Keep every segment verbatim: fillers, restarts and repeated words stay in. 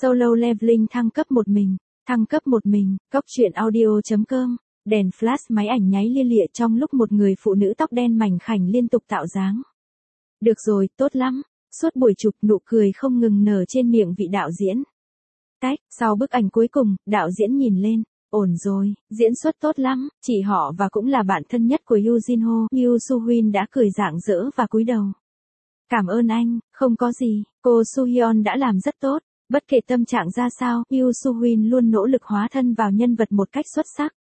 Solo Leveling thăng cấp một mình, thăng cấp một mình, Cốc truyện audio chấm com, đèn flash máy ảnh nháy lia lịa trong lúc một người phụ nữ tóc đen mảnh khảnh liên tục tạo dáng. Được rồi, tốt lắm, suốt buổi chụp nụ cười không ngừng nở trên miệng vị đạo diễn. Tách, sau bức ảnh cuối cùng, đạo diễn nhìn lên, ổn rồi, diễn xuất tốt lắm, chị họ và cũng là bạn thân nhất của Yoo Jin Ho, Yoo Soo Hyun đã cười rạng rỡ và cúi đầu. Cảm ơn anh, không có gì, cô Soo Hyun đã làm rất tốt. Bất kể tâm trạng ra sao, Yoo Soo Hyun luôn nỗ lực hóa thân vào nhân vật một cách xuất sắc.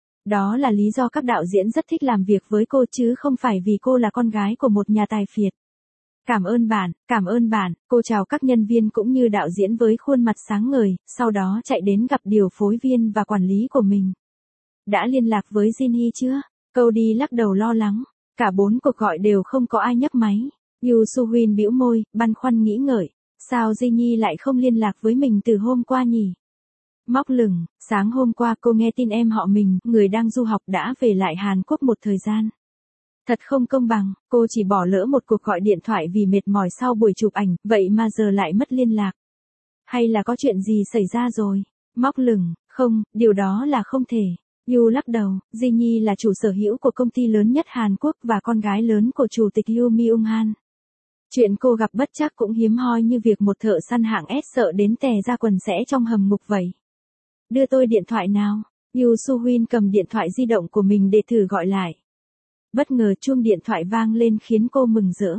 Đó là lý do các đạo diễn rất thích làm việc với cô chứ không phải vì cô là con gái của một nhà tài phiệt. Cảm ơn bạn, cảm ơn bạn, cô chào các nhân viên cũng như đạo diễn với khuôn mặt sáng ngời, sau đó chạy đến gặp điều phối viên và quản lý của mình. Đã liên lạc với Jin Hee chưa? Cody lắc đầu lo lắng. Cả bốn cuộc gọi đều không có ai nhấc máy. Yoo Soo Hyun bĩu môi, băn khoăn nghĩ ngợi. Sao Jinhee lại không liên lạc với mình từ hôm qua nhỉ? Móc lửng, sáng hôm qua cô nghe tin em họ mình, người đang du học đã về lại Hàn Quốc một thời gian. Thật không công bằng, cô chỉ bỏ lỡ một cuộc gọi điện thoại vì mệt mỏi sau buổi chụp ảnh, vậy mà giờ lại mất liên lạc. Hay là có chuyện gì xảy ra rồi? Móc lửng, không, điều đó là không thể. Yoo lắc đầu, Jinhee là chủ sở hữu của công ty lớn nhất Hàn Quốc và con gái lớn của chủ tịch Yoo Myung Han. Chuyện cô gặp bất trắc cũng hiếm hoi như việc một thợ săn hạng S sợ đến tè ra quần sẽ trong hầm ngục vậy. Đưa tôi điện thoại nào. Yoo Soo Hyun cầm điện thoại di động của mình để thử gọi lại. Bất ngờ chuông điện thoại vang lên khiến cô mừng rỡ.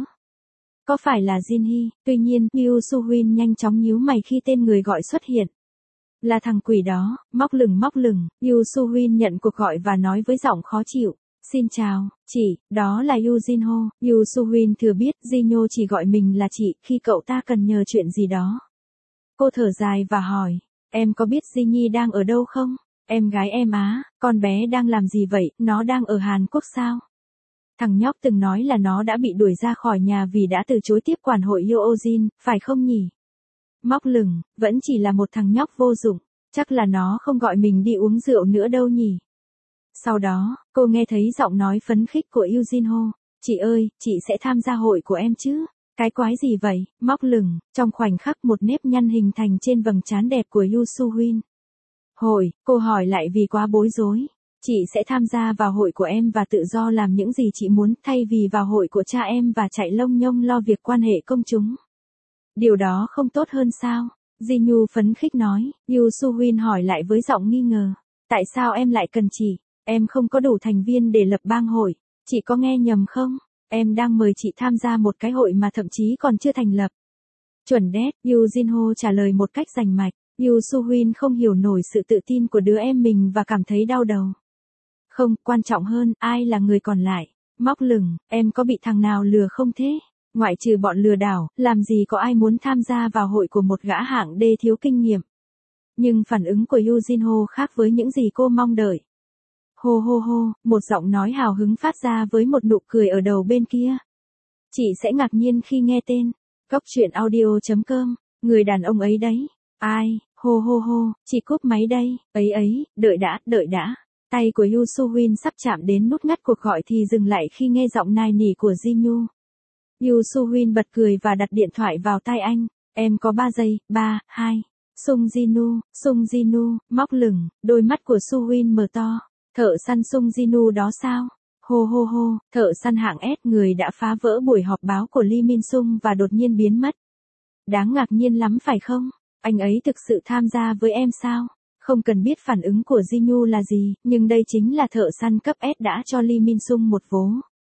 Có phải là Jin Hee? Tuy nhiên, Yoo Soo Hyun nhanh chóng nhíu mày khi tên người gọi xuất hiện. Là thằng quỷ đó, móc lửng móc lửng, Yoo Soo Hyun nhận cuộc gọi và nói với giọng khó chịu. Xin chào, chị, đó là Yoo Jin Ho. Yoo Soo Hyun thừa biết Jinho chỉ gọi mình là chị khi cậu ta cần nhờ chuyện gì đó. Cô thở dài và hỏi, em có biết Jinhee đang ở đâu không? Em gái em á, con bé đang làm gì vậy, nó đang ở Hàn Quốc sao? Thằng nhóc từng nói là nó đã bị đuổi ra khỏi nhà vì đã từ chối tiếp quản hội Yoo Jin, phải không nhỉ? Móc lửng, vẫn chỉ là một thằng nhóc vô dụng, chắc là nó không gọi mình đi uống rượu nữa đâu nhỉ? Sau đó, cô nghe thấy giọng nói phấn khích của Yoo Jin Ho. Chị ơi, chị sẽ tham gia hội của em chứ? Cái quái gì vậy? Móc lửng, trong khoảnh khắc một nếp nhăn hình thành trên vầng trán đẹp của Yoo Soo Hyun. Hội, cô hỏi lại vì quá bối rối. Chị sẽ tham gia vào hội của em và tự do làm những gì chị muốn thay vì vào hội của cha em và chạy lông nhông lo việc quan hệ công chúng. Điều đó không tốt hơn sao? Jinyu phấn khích nói. Yoo Soo Hyun hỏi lại với giọng nghi ngờ. Tại sao em lại cần chị? Em không có đủ thành viên để lập bang hội, chị có nghe nhầm không? Em đang mời chị tham gia một cái hội mà thậm chí còn chưa thành lập. Chuẩn đét, Yoo Jin Ho trả lời một cách rành mạch. Yoo Soo Hyun không hiểu nổi sự tự tin của đứa em mình và cảm thấy đau đầu. Không, quan trọng hơn, ai là người còn lại? Móc lửng, em có bị thằng nào lừa không thế? Ngoại trừ bọn lừa đảo, làm gì có ai muốn tham gia vào hội của một gã hạng D thiếu kinh nghiệm. Nhưng phản ứng của Yoo Jin Ho khác với những gì cô mong đợi. Hô hô hô, một giọng nói hào hứng phát ra với một nụ cười ở đầu bên kia. Chị sẽ ngạc nhiên khi nghe tên. Cốc truyện audio chấm com, người đàn ông ấy đấy. Ai, hô hô hô, chị cúp máy đây, ấy ấy, đợi đã, đợi đã. Tay của Yoo Soo Hyun sắp chạm đến nút ngắt cuộc gọi thì dừng lại khi nghe giọng nài nỉ của Jinyu. Yoo Soo Hyun bật cười và đặt điện thoại vào tai anh. Em có ba giây, ba, hai. Sung Jinnu, Sung Jinnu, móc lửng, đôi mắt của Soo Hyun mở to. Thợ săn Sung Jinnu đó sao? Hô hô hô, thợ săn hạng S người đã phá vỡ buổi họp báo của Lee Min Sung và đột nhiên biến mất. Đáng ngạc nhiên lắm phải không? Anh ấy thực sự tham gia với em sao? Không cần biết phản ứng của Jinyu là gì, nhưng đây chính là thợ săn cấp S đã cho Lee Min Sung một vố.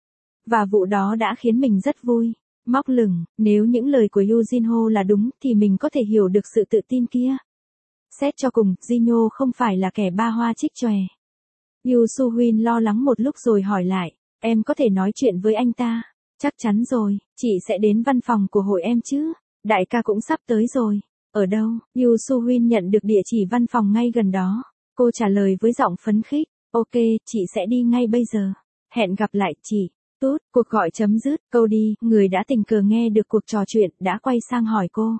Và vụ đó đã khiến mình rất vui. Móc lửng, nếu những lời của Yoo Jin Ho là đúng thì mình có thể hiểu được sự tự tin kia. Xét cho cùng, Jinyu không phải là kẻ ba hoa trích chòe. Yoo Soo Hyun lo lắng một lúc rồi hỏi lại, em có thể nói chuyện với anh ta? Chắc chắn rồi, chị sẽ đến văn phòng của hội em chứ? Đại ca cũng sắp tới rồi. Ở đâu? Yoo Soo Hyun nhận được địa chỉ văn phòng ngay gần đó. Cô trả lời với giọng phấn khích, ok, chị sẽ đi ngay bây giờ. Hẹn gặp lại chị. Tút, cuộc gọi chấm dứt, Cody, người đã tình cờ nghe được cuộc trò chuyện, đã quay sang hỏi cô.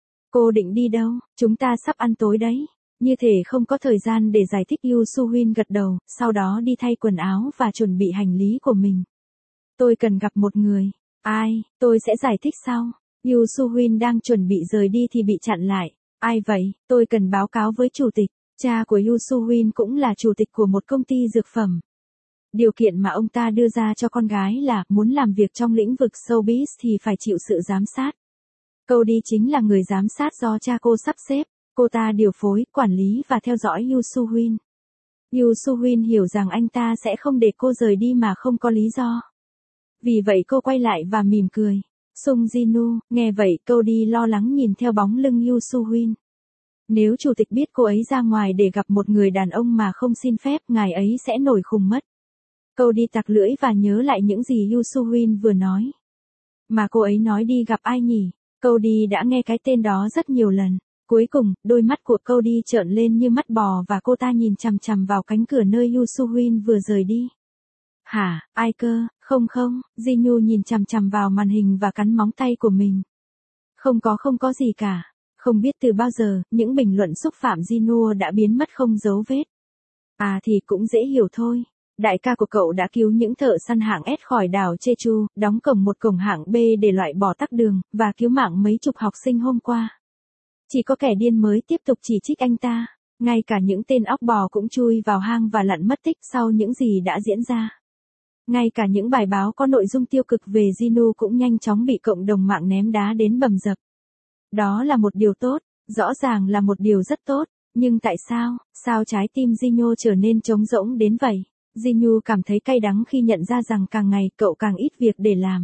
Cô định đi đâu? Chúng ta sắp ăn tối đấy. Như thể không có thời gian để giải thích. Yoo Soo Hyun gật đầu, sau đó đi thay quần áo và chuẩn bị hành lý của mình. Tôi cần gặp một người. Ai, tôi sẽ giải thích sau. Yoo Soo Hyun đang chuẩn bị rời đi thì bị chặn lại. Ai vậy, tôi cần báo cáo với chủ tịch. Cha của Yoo Soo-win cũng là chủ tịch của một công ty dược phẩm. Điều kiện mà ông ta đưa ra cho con gái là muốn làm việc trong lĩnh vực showbiz thì phải chịu sự giám sát. Cody chính là người giám sát do cha cô sắp xếp. Cô ta điều phối, quản lý và theo dõi Yoo Soo-win. Yoo Soo-win hiểu rằng anh ta sẽ không để cô rời đi mà không có lý do. Vì vậy cô quay lại và mỉm cười. Sung Ji-nu, nghe vậy Cody lo lắng nhìn theo bóng lưng Yoo Soo-win. Nếu chủ tịch biết cô ấy ra ngoài để gặp một người đàn ông mà không xin phép, ngài ấy sẽ nổi khùng mất. Cody tặc lưỡi và nhớ lại những gì Yoo Soo-win vừa nói. Mà cô ấy nói đi gặp ai nhỉ? Cody đã nghe cái tên đó rất nhiều lần. Cuối cùng, đôi mắt của Cody trợn lên như mắt bò và cô ta nhìn chằm chằm vào cánh cửa nơi Yoo Soo-win vừa rời đi. Hả, ai cơ? Không không, Ji-nhu nhìn chằm chằm vào màn hình và cắn móng tay của mình. Không có không có gì cả. Không biết từ bao giờ, những bình luận xúc phạm Ji-nhu đã biến mất không dấu vết. À thì cũng dễ hiểu thôi. Đại ca của cậu đã cứu những thợ săn hạng S khỏi đảo Jeju, đóng cổng một cổng hạng B để loại bỏ tắc đường, và cứu mạng mấy chục học sinh hôm qua. Chỉ có kẻ điên mới tiếp tục chỉ trích anh ta. Ngay cả những tên óc bò cũng chui vào hang và lặn mất tích sau những gì đã diễn ra. Ngay cả những bài báo có nội dung tiêu cực về Ji-nu cũng nhanh chóng bị cộng đồng mạng ném đá đến bầm dập. Đó là một điều tốt, rõ ràng là một điều rất tốt, nhưng tại sao, sao trái tim Ji-nhu trở nên trống rỗng đến vậy? Ji-nhu cảm thấy cay đắng khi nhận ra rằng càng ngày cậu càng ít việc để làm.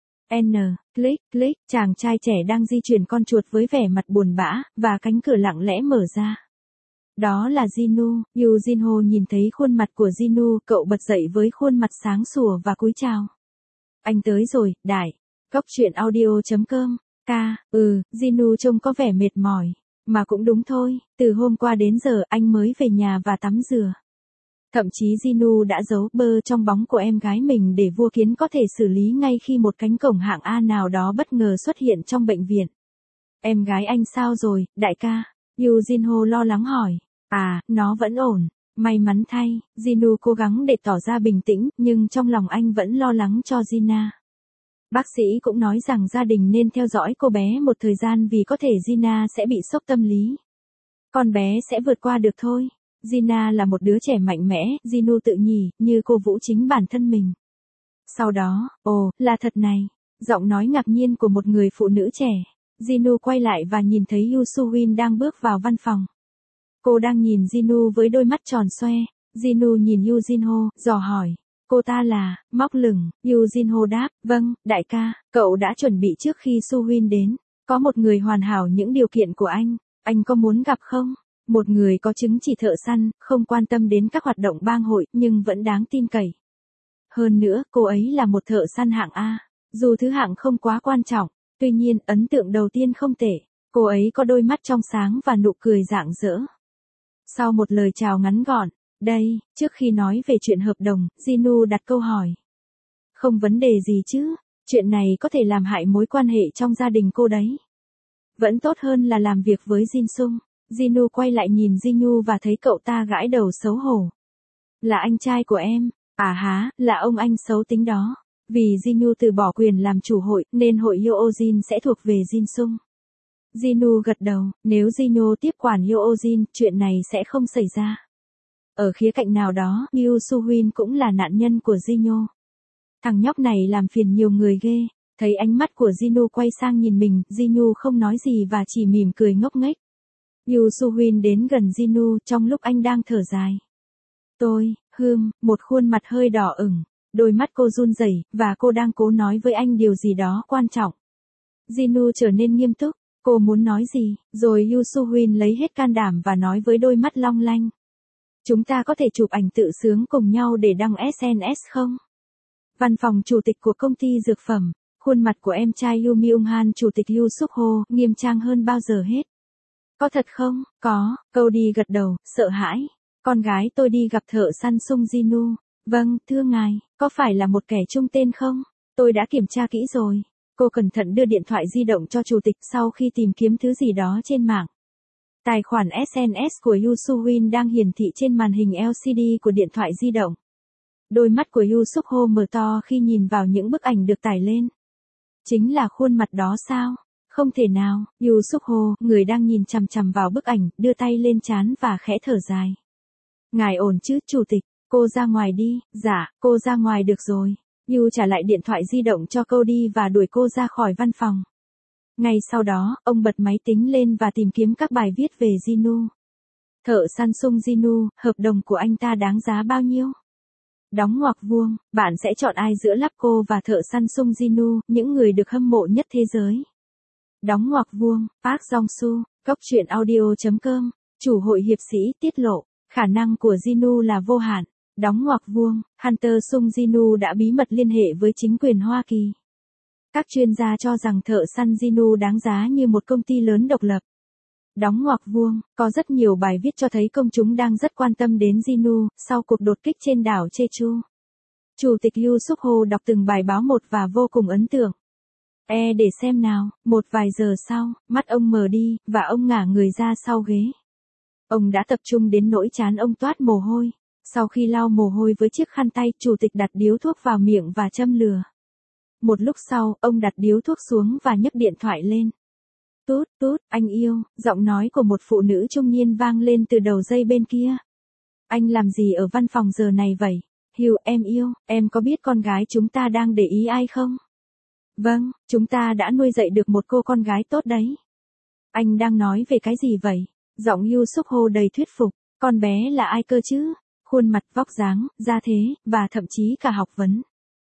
N, click, click, chàng trai trẻ đang di chuyển con chuột với vẻ mặt buồn bã, và cánh cửa lặng lẽ mở ra. Đó là Ji-nu. Yoo Jin-ho nhìn thấy khuôn mặt của Ji-nu, cậu bật dậy với khuôn mặt sáng sủa và cúi chào. Anh tới rồi, đại. Góc truyện audio chấm com. Ca, ừ, Ji-nu trông có vẻ mệt mỏi. Mà cũng đúng thôi, từ hôm qua đến giờ anh mới về nhà và tắm rửa. Thậm chí Ji-nu đã giấu bơ trong bóng của em gái mình để vua kiến có thể xử lý ngay khi một cánh cổng hạng A nào đó bất ngờ xuất hiện trong bệnh viện. Em gái anh sao rồi, đại ca? Yoo Jin-ho lo lắng hỏi. À, nó vẫn ổn. May mắn thay, Ji-nu cố gắng để tỏ ra bình tĩnh, nhưng trong lòng anh vẫn lo lắng cho Jina. Bác sĩ cũng nói rằng gia đình nên theo dõi cô bé một thời gian vì có thể Jina sẽ bị sốc tâm lý. Con bé sẽ vượt qua được thôi. Jina là một đứa trẻ mạnh mẽ, Ji-nu tự nhủ, như cô vũ chính bản thân mình. Sau đó, ồ, là thật này. Giọng nói ngạc nhiên của một người phụ nữ trẻ. Ji-nu quay lại và nhìn thấy Yoo Soo-win đang bước vào văn phòng. Cô đang nhìn Ji-nu với đôi mắt tròn xoe. Ji-nu nhìn Yoo Jin-ho, dò hỏi. Cô ta là, móc lửng. Yoo Jin-ho đáp, vâng, đại ca, cậu đã chuẩn bị trước khi Soo-win đến. Có một người hoàn hảo những điều kiện của anh. Anh có muốn gặp không? Một người có chứng chỉ thợ săn, không quan tâm đến các hoạt động bang hội, nhưng vẫn đáng tin cậy. Hơn nữa, cô ấy là một thợ săn hạng A. Dù thứ hạng không quá quan trọng, tuy nhiên, ấn tượng đầu tiên không tệ. Cô ấy có đôi mắt trong sáng và nụ cười rạng rỡ. Sau một lời chào ngắn gọn, đây, trước khi nói về chuyện hợp đồng, Ji-nu đặt câu hỏi. Không vấn đề gì chứ, chuyện này có thể làm hại mối quan hệ trong gia đình cô đấy. Vẫn tốt hơn là làm việc với Jin Sung. Ji-nu quay lại nhìn Ji-nu và thấy cậu ta gãi đầu xấu hổ. Là anh trai của em, à há, là ông anh xấu tính đó. Vì Ji-nu từ bỏ quyền làm chủ hội, nên hội Yoojin sẽ thuộc về Jin Sung. Ji-nu gật đầu, nếu Ji-nu tiếp quản Yoojin, chuyện này sẽ không xảy ra. Ở khía cạnh nào đó, Yoo Soo-win cũng là nạn nhân của Ji-nu. Thằng nhóc này làm phiền nhiều người ghê. Thấy ánh mắt của Ji-nu quay sang nhìn mình, Ji-nu không nói gì và chỉ mỉm cười ngốc nghếch. Yoo Soo-win đến gần Ji-nu trong lúc anh đang thở dài. Tôi, hương, một khuôn mặt hơi đỏ ửng, đôi mắt cô run rẩy, và cô đang cố nói với anh điều gì đó quan trọng. Ji-nu trở nên nghiêm túc, cô muốn nói gì, rồi Yoo Soo-win lấy hết can đảm và nói với đôi mắt long lanh. Chúng ta có thể chụp ảnh tự sướng cùng nhau để đăng ét en ét không? Văn phòng chủ tịch của công ty dược phẩm, khuôn mặt của em trai Yoo Myung-han chủ tịch Yoo Suk-ho nghiêm trang hơn bao giờ hết. Có thật không? Có, Cody gật đầu, sợ hãi. Con gái tôi đi gặp thợ săn Sung Ji-nu. Vâng, thưa ngài, có phải là một kẻ trung tên không? Tôi đã kiểm tra kỹ rồi. Cô cẩn thận đưa điện thoại di động cho chủ tịch sau khi tìm kiếm thứ gì đó trên mạng. Tài khoản ét en ét của Yoo Soo-win đang hiển thị trên màn hình lờ xê đê của điện thoại di động. Đôi mắt của Yoo Suk-ho mở to khi nhìn vào những bức ảnh được tải lên. Chính là khuôn mặt đó sao? Không thể nào, Yusuho, người đang nhìn chằm chằm vào bức ảnh, đưa tay lên trán và khẽ thở dài. Ngài ổn chứ, chủ tịch, cô ra ngoài đi, dạ, cô ra ngoài được rồi. Yu trả lại điện thoại di động cho Cody và đuổi cô ra khỏi văn phòng. Ngay sau đó, ông bật máy tính lên và tìm kiếm các bài viết về Jinu. Thợ săn sung Jinu, hợp đồng của anh ta đáng giá bao nhiêu? Đóng ngoặc vuông, bạn sẽ chọn ai giữa Lapco và thợ săn sung Jinu, những người được hâm mộ nhất thế giới? Đóng ngoặc vuông, Park Jong-soo, Cốc truyện audio chấm com, chủ hội hiệp sĩ tiết lộ, khả năng của Jinu là vô hạn. Đóng ngoặc vuông, Hunter Sung Jinu đã bí mật liên hệ với chính quyền Hoa Kỳ. Các chuyên gia cho rằng thợ săn Jinu đáng giá như một công ty lớn độc lập. Đóng ngoặc vuông, có rất nhiều bài viết cho thấy công chúng đang rất quan tâm đến Jinu, sau cuộc đột kích trên đảo Jeju. Chủ tịch Yusuho đọc từng bài báo một và vô cùng ấn tượng. E để xem nào, một vài giờ sau, mắt ông mờ đi, và ông ngả người ra sau ghế. Ông đã tập trung đến nỗi trán ông toát mồ hôi. Sau khi lau mồ hôi với chiếc khăn tay, chủ tịch đặt điếu thuốc vào miệng và châm lửa. Một lúc sau, ông đặt điếu thuốc xuống và nhấc điện thoại lên. Tút, tút, anh yêu, giọng nói của một phụ nữ trung niên vang lên từ đầu dây bên kia. Anh làm gì ở văn phòng giờ này vậy? Hugh, em yêu, em có biết con gái chúng ta đang để ý ai không? Vâng, chúng ta đã nuôi dạy được một cô con gái tốt đấy. Anh đang nói về cái gì vậy? Giọng Yusuho đầy thuyết phục. Con bé là ai cơ chứ? Khuôn mặt, vóc dáng, gia thế, và thậm chí cả học vấn.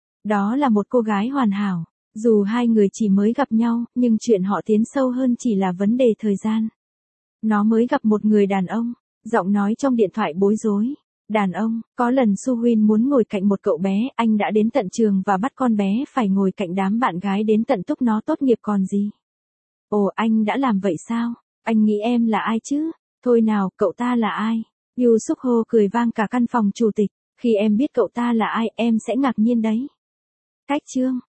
Đó là một cô gái hoàn hảo. Dù hai người chỉ mới gặp nhau, nhưng chuyện họ tiến sâu hơn chỉ là vấn đề thời gian. Nó mới gặp một người đàn ông. Giọng nói trong điện thoại bối rối. Đàn ông, có lần Suhin muốn ngồi cạnh một cậu bé, anh đã đến tận trường và bắt con bé phải ngồi cạnh đám bạn gái đến tận lúc nó tốt nghiệp còn gì. Ồ, anh đã làm vậy sao? Anh nghĩ em là ai chứ? Thôi nào, cậu ta là ai? Yusuho cười vang cả căn phòng chủ tịch. Khi em biết cậu ta là ai, em sẽ ngạc nhiên đấy. Cách chương.